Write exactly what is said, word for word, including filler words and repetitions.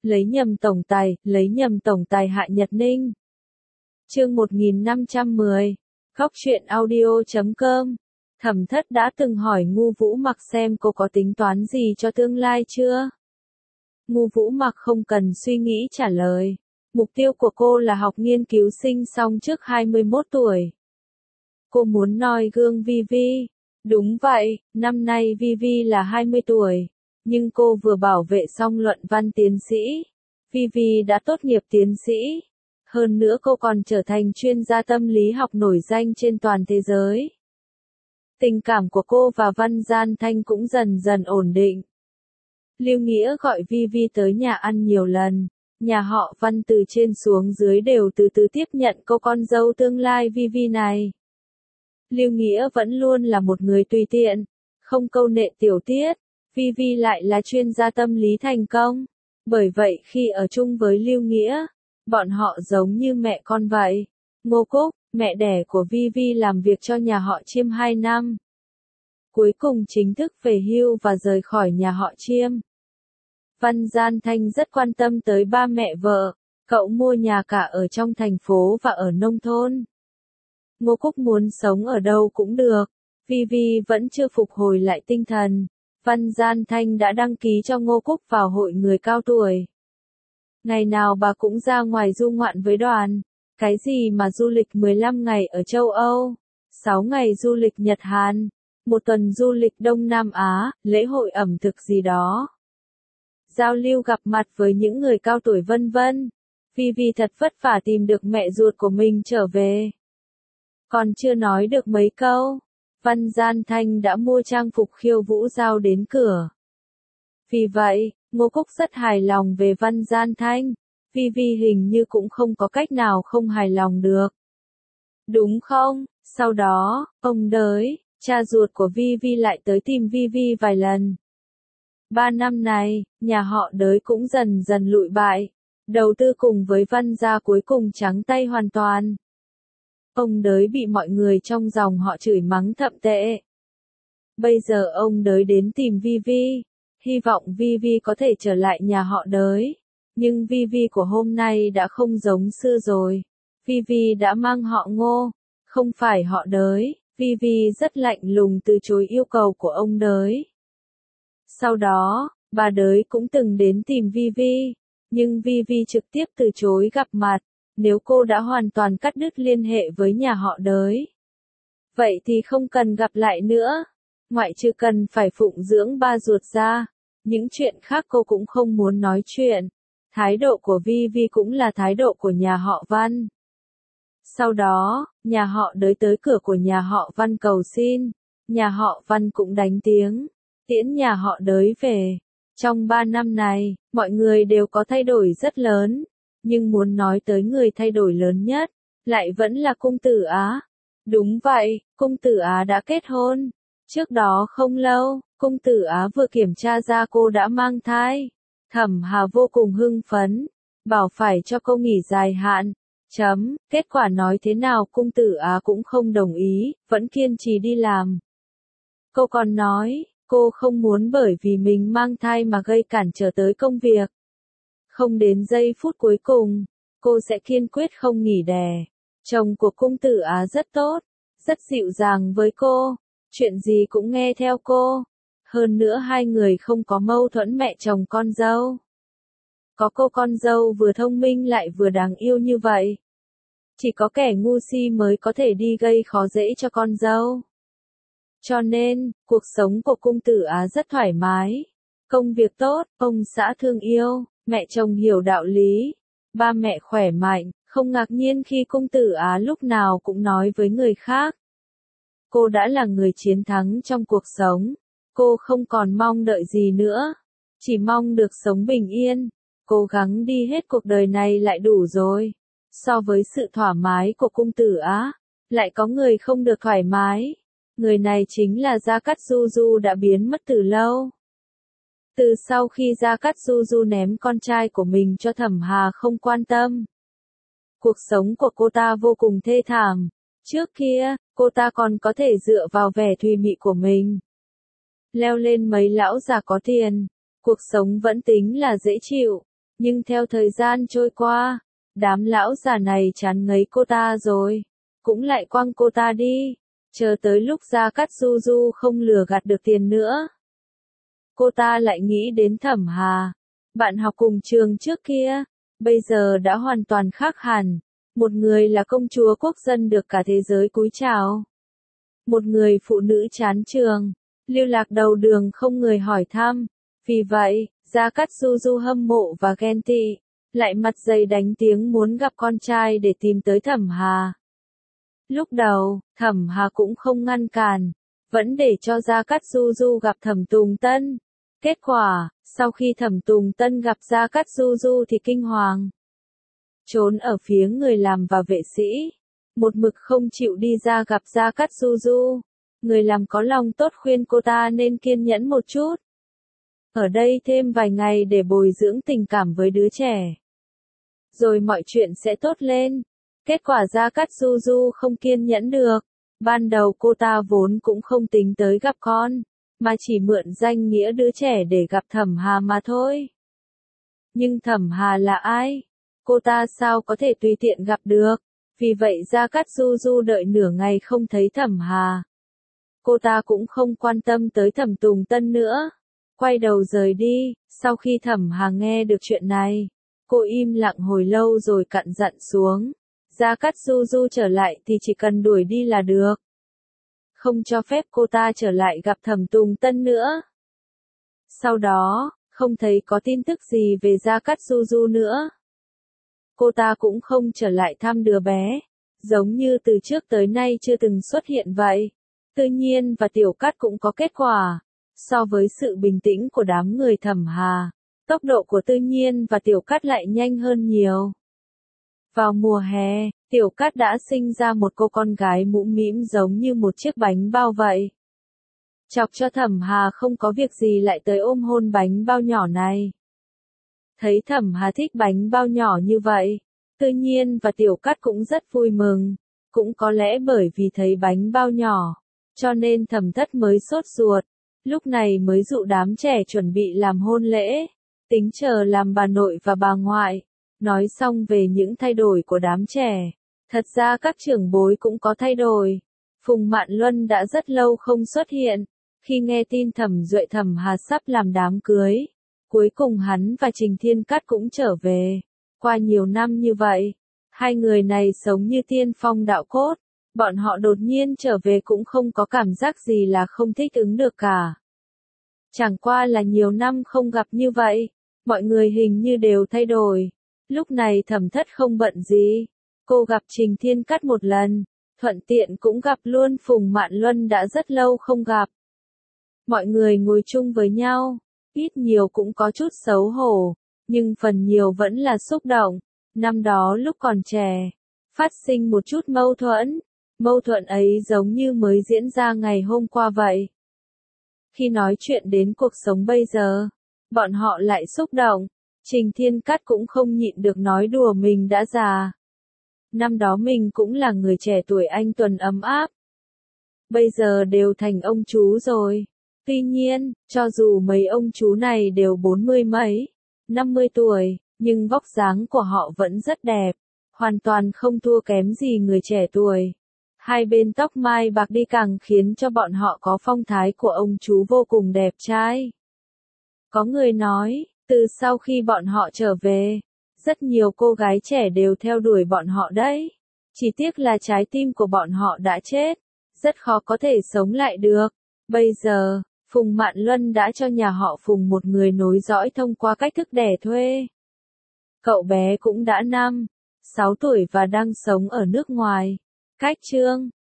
lấy nhầm tổng tài, lấy nhầm tổng tài Hạ Nhật Ninh. Chương một nghìn năm trăm mười. Khóc chuyện audio chấm com. Thẩm Thất đã từng hỏi Ngu Vũ Mặc xem cô có tính toán gì cho tương lai chưa? Ngu Vũ Mặc không cần suy nghĩ trả lời. Mục tiêu của cô là học nghiên cứu sinh xong trước hai mươi mốt tuổi. Cô muốn noi gương Vi Vi. Đúng vậy, năm nay Vi Vi là hai mươi tuổi. Nhưng cô vừa bảo vệ xong luận văn tiến sĩ. Vi Vi đã tốt nghiệp tiến sĩ. Hơn nữa cô còn trở thành chuyên gia tâm lý học nổi danh trên toàn thế giới. Tình cảm của cô và Văn Gian Thanh cũng dần dần ổn định. Lưu Nghĩa gọi Vi Vi tới nhà ăn nhiều lần. Nhà họ Văn từ trên xuống dưới đều từ từ tiếp nhận cô con dâu tương lai Vi Vi này. Lưu Nghĩa vẫn luôn là một người tùy tiện, không câu nệ tiểu tiết. Vi Vi lại là chuyên gia tâm lý thành công. Bởi vậy khi ở chung với Lưu Nghĩa, bọn họ giống như mẹ con vậy. Ngô Cúc, mẹ đẻ của Vi Vi làm việc cho nhà họ Chiêm hai năm. Cuối cùng chính thức về hưu và rời khỏi nhà họ Chiêm. Văn Gian Thanh rất quan tâm tới ba mẹ vợ, cậu mua nhà cả ở trong thành phố và ở nông thôn. Ngô Cúc muốn sống ở đâu cũng được, Vi Vi vẫn chưa phục hồi lại tinh thần. Văn Gian Thanh đã đăng ký cho Ngô Cúc vào hội người cao tuổi. Ngày nào bà cũng ra ngoài du ngoạn với đoàn. Cái gì mà du lịch mười lăm ngày ở châu Âu, sáu ngày du lịch Nhật Hàn, một tuần du lịch Đông Nam Á, lễ hội ẩm thực gì đó. Giao lưu gặp mặt với những người cao tuổi vân vân. Vi Vi thật vất vả tìm được mẹ ruột của mình trở về. Còn chưa nói được mấy câu, Văn Gian Thanh đã mua trang phục khiêu vũ giao đến cửa. Vì vậy, Ngô Cúc rất hài lòng về Văn Gian Thanh. Vi Vi hình như cũng không có cách nào không hài lòng được. Đúng không? Sau đó, ông Đới, cha ruột của Vi Vi lại tới tìm Vi Vi vài lần. Ba năm này, nhà họ Đới cũng dần dần lụi bại. Đầu tư cùng với Văn gia cuối cùng trắng tay hoàn toàn. Ông Đới bị mọi người trong dòng họ chửi mắng thậm tệ. Bây giờ ông Đới đến tìm Vi Vi, hy vọng Vi Vi có thể trở lại nhà họ Đới. Nhưng Vi Vi của hôm nay đã không giống xưa rồi. Vi Vi đã mang họ Ngô, không phải họ Đới. Vi Vi rất lạnh lùng từ chối yêu cầu của ông Đới. Sau đó, bà Đới cũng từng đến tìm Vi Vi, nhưng Vi Vi trực tiếp từ chối gặp mặt. Nếu cô đã hoàn toàn cắt đứt liên hệ với nhà họ Đới, vậy thì không cần gặp lại nữa. Ngoại trừ cần phải phụng dưỡng ba ruột ra, những chuyện khác cô cũng không muốn nói chuyện. Thái độ của Vi Vi cũng là thái độ của nhà họ Văn. Sau đó, nhà họ Đới tới cửa của nhà họ Văn cầu xin. Nhà họ Văn cũng đánh tiếng, tiễn nhà họ Đới về. Trong ba năm này, mọi người đều có thay đổi rất lớn. Nhưng muốn nói tới người thay đổi lớn nhất, lại vẫn là Cung Tử Á. Đúng vậy, Cung Tử Á đã kết hôn. Trước đó không lâu, Cung Tử Á vừa kiểm tra ra cô đã mang thai. Thẩm Hà vô cùng hưng phấn, bảo phải cho cô nghỉ dài hạn. Chấm, kết quả nói thế nào Cung Tử Á cũng không đồng ý, vẫn kiên trì đi làm. Cô còn nói, cô không muốn bởi vì mình mang thai mà gây cản trở tới công việc. Không đến giây phút cuối cùng, cô sẽ kiên quyết không nghỉ đẻ. Chồng của Cung Tử Á rất tốt, rất dịu dàng với cô, chuyện gì cũng nghe theo cô. Hơn nữa hai người không có mâu thuẫn mẹ chồng con dâu. Có cô con dâu vừa thông minh lại vừa đáng yêu như vậy. Chỉ có kẻ ngu si mới có thể đi gây khó dễ cho con dâu. Cho nên, cuộc sống của Cung Tử Á rất thoải mái. Công việc tốt, ông xã thương yêu, mẹ chồng hiểu đạo lý, ba mẹ khỏe mạnh, không ngạc nhiên khi Cung Tử Á lúc nào cũng nói với người khác. Cô đã là người chiến thắng trong cuộc sống. Cô không còn mong đợi gì nữa. Chỉ mong được sống bình yên. Cố gắng đi hết cuộc đời này lại đủ rồi. So với sự thoải mái của Cung Tử Á, lại có người không được thoải mái. Người này chính là Gia Cát Du Du đã biến mất từ lâu. Từ sau khi Gia Cát Du Du ném con trai của mình cho Thẩm Hà không quan tâm. Cuộc sống của cô ta vô cùng thê thảm. Trước kia, cô ta còn có thể dựa vào vẻ thùy mị của mình. Leo lên mấy lão già có tiền. Cuộc sống vẫn tính là dễ chịu. Nhưng theo thời gian trôi qua, đám lão già này chán ngấy cô ta rồi, cũng lại quăng cô ta đi, chờ tới lúc Gia Cát Du Du không lừa gạt được tiền nữa. Cô ta lại nghĩ đến Thẩm Hà, bạn học cùng trường trước kia, bây giờ đã hoàn toàn khác hẳn, một người là công chúa quốc dân được cả thế giới cúi chào. Một người phụ nữ chán trường, lưu lạc đầu đường không người hỏi thăm, vì vậy, Gia Cát Du Du hâm mộ và ghen tị, lại mặt dày đánh tiếng muốn gặp con trai để tìm tới Thẩm Hà. Lúc đầu, Thẩm Hà cũng không ngăn cản, vẫn để cho Gia Cát Du Du gặp Thẩm Tùng Tân. Kết quả, sau khi Thẩm Tùng Tân gặp Gia Cát Du Du thì kinh hoàng. Trốn ở phía người làm và vệ sĩ, một mực không chịu đi ra gặp Gia Cát Du Du. Người làm có lòng tốt khuyên cô ta nên kiên nhẫn một chút. Ở đây thêm vài ngày để bồi dưỡng tình cảm với đứa trẻ. Rồi mọi chuyện sẽ tốt lên. Kết quả Gia Cát Du Du không kiên nhẫn được. Ban đầu cô ta vốn cũng không tính tới gặp con, mà chỉ mượn danh nghĩa đứa trẻ để gặp Thẩm Hà mà thôi. Nhưng Thẩm Hà là ai? Cô ta sao có thể tùy tiện gặp được? Vì vậy Gia Cát Du Du đợi nửa ngày không thấy Thẩm Hà. Cô ta cũng không quan tâm tới Thẩm Tùng Tân nữa. Quay đầu rời đi, sau khi Thẩm Hà nghe được chuyện này, cô im lặng hồi lâu rồi cặn dặn xuống. Gia Cát Du Du trở lại thì chỉ cần đuổi đi là được. Không cho phép cô ta trở lại gặp Thẩm Tùng Tân nữa. Sau đó, không thấy có tin tức gì về Gia Cát Du Du nữa. Cô ta cũng không trở lại thăm đứa bé, giống như từ trước tới nay chưa từng xuất hiện vậy. Tư Nhiên và Tiểu Cát cũng có kết quả. So với sự bình tĩnh của đám người Thẩm Hà, tốc độ của Tư Nhiên và Tiểu Cát lại nhanh hơn nhiều. Vào mùa hè, Tiểu Cát đã sinh ra một cô con gái mũm mĩm giống như một chiếc bánh bao vậy. Chọc cho Thẩm Hà không có việc gì lại tới ôm hôn bánh bao nhỏ này. Thấy Thẩm Hà thích bánh bao nhỏ như vậy, Tư Nhiên và Tiểu Cát cũng rất vui mừng. Cũng có lẽ bởi vì thấy bánh bao nhỏ, cho nên Thẩm Thất mới sốt ruột. Lúc này mới dụ đám trẻ chuẩn bị làm hôn lễ, tính chờ làm bà nội và bà ngoại. Nói xong về những thay đổi của đám trẻ, thật ra các trưởng bối cũng có thay đổi. Phùng Mạn Luân đã rất lâu không xuất hiện, khi nghe tin Thẩm Duệ Thẩm Hà sắp làm đám cưới. Cuối cùng hắn và Trình Thiên Cát cũng trở về. Qua nhiều năm như vậy, hai người này sống như tiên phong đạo cốt. Bọn họ đột nhiên trở về cũng không có cảm giác gì là không thích ứng được cả. Chẳng qua là nhiều năm không gặp như vậy, mọi người hình như đều thay đổi. Lúc này Thẩm Thất không bận gì, cô gặp Trình Thiên Cát một lần, thuận tiện cũng gặp luôn Phùng Mạn Luân đã rất lâu không gặp. Mọi người ngồi chung với nhau, ít nhiều cũng có chút xấu hổ, nhưng phần nhiều vẫn là xúc động. Năm đó lúc còn trẻ, phát sinh một chút mâu thuẫn. Mâu thuẫn ấy giống như mới diễn ra ngày hôm qua vậy. Khi nói chuyện đến cuộc sống bây giờ, bọn họ lại xúc động. Trình Thiên Cát cũng không nhịn được nói đùa mình đã già. Năm đó mình cũng là người trẻ tuổi anh tuần ấm áp. Bây giờ đều thành ông chú rồi. Tuy nhiên, cho dù mấy ông chú này đều bốn mươi mấy, năm mươi tuổi, nhưng vóc dáng của họ vẫn rất đẹp. Hoàn toàn không thua kém gì người trẻ tuổi. Hai bên tóc mai bạc đi càng khiến cho bọn họ có phong thái của ông chú vô cùng đẹp trai. Có người nói, từ sau khi bọn họ trở về, rất nhiều cô gái trẻ đều theo đuổi bọn họ đấy. Chỉ tiếc là trái tim của bọn họ đã chết, rất khó có thể sống lại được. Bây giờ, Phùng Mạn Luân đã cho nhà họ Phùng một người nối dõi thông qua cách thức đẻ thuê. Cậu bé cũng đã năm, sáu tuổi và đang sống ở nước ngoài. Cách chương